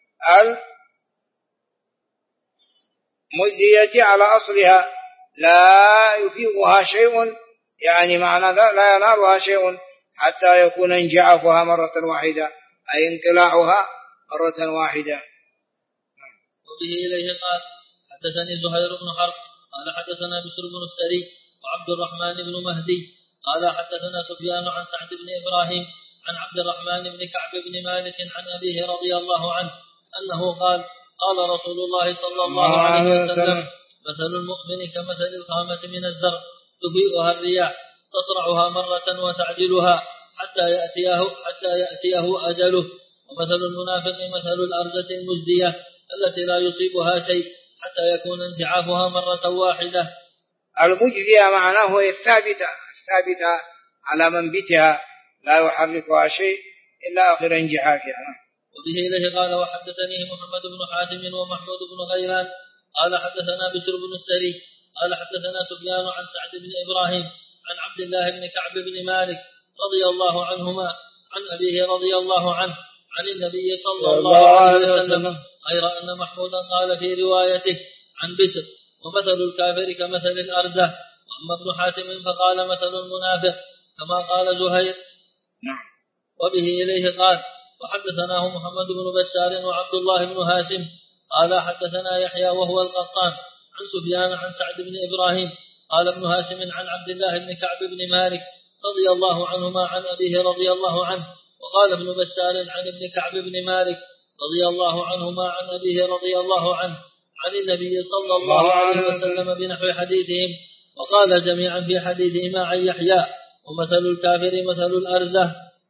المجدية على أصلها لا يفيقها شيء، يعني معنى لا ينالها شيء حتى يكون انجعافها مرة واحدة أي انقلاعها مرة واحدة. وبه إليه قال حدثني زهير بن حرب قال حدثنا بشر بن السري وعبد الرحمن بن مهدي قال حدثنا سفيان عن سعد بن إبراهيم عن عبد الرحمن بن كعب بن مالك عن أبيه رضي الله عنه أنه قال قال رسول الله صلى الله عليه وسلم مثل المؤمن كمثل الخامة من الزرع تفيئها الرياح تصرعها مرة وتعدلها حتى يأتيه أجله، ومثل المنافق مثل الأرزة المجدية التي لا يصيبها شيء حتى يكون انجعافها مرة واحدة. المجدية معناه الثابتة على منبتها لا يحركها شيء إلا آخر انجحافها. وبه إليه قال وحدثني محمد بن حاتم ومحمود بن غيلان قال حدثنا بشر بن السري قال حدثنا سفيان عن سعد بن إبراهيم عن عبد الله بن كعب بن مالك رضي الله عنهما عن أبيه رضي الله عنه عن النبي صلى الله عليه وسلم غير أن محمودا قال في روايته عن بسر ومثل الكافر كمثل الأرزة. وأما ابن حاتم فقال مثل المنافق كما قال زهير. وبه إليه قال وحدثناه محمد بن بشار وعبد الله بن هاشم قال حدثنا يحيى وهو القطان عن سفيان عن سعد بن إبراهيم قال ابن هاشم عن عبد الله بن كعب بن مالك رضي الله عنهما عن أبيه رضي الله عنه. وقال ابن بشار عن ابن كعب بن مالك رضي الله عنهما عن أبيه رضي الله عنه عن النبي صلى الله عليه وسلم بنحو حديثهم. وقال جميعا في حديثهما عن يحيى ومثل الكافر مثل الأرزة.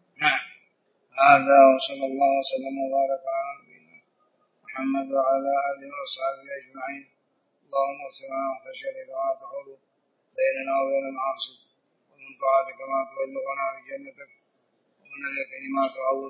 هذا وصلى الله وسلم وبارك على نبينا محمد وعلى آله وصحبه أجمعين. اللهم صل على خشيتك ما تحول بيننا وبين المعاصي ومن طاعتك ما تبلغنا بجنتك ومن اليقين ما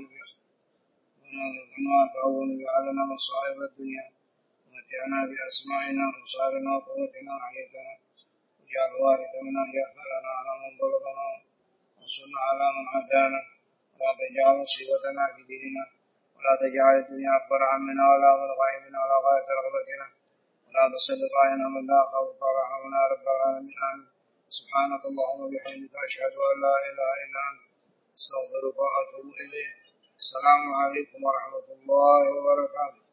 تهون به علينا مصائب الدنيا ومتعنا بأسماعنا وأبصارنا وقوتنا وحياتنا واجعل الوارث منا واجعل على من ظلمنا وانصرنا على من عادانا ولا تجعل مصيبتنا في ديننا ولا تجعل الدنيا أكبر همنا ولا مبلغ علمنا ولا غاية رغبتنا ولا تسلط علينا من لا يخافك ويرحمنا يا رب العالمين. آمين. سبحانك اللهم وبحمدك أشهد أن لا إله إلا أنت أستغفرك وأتوب إليك. السلام عليكم ورحمة الله وبركاته.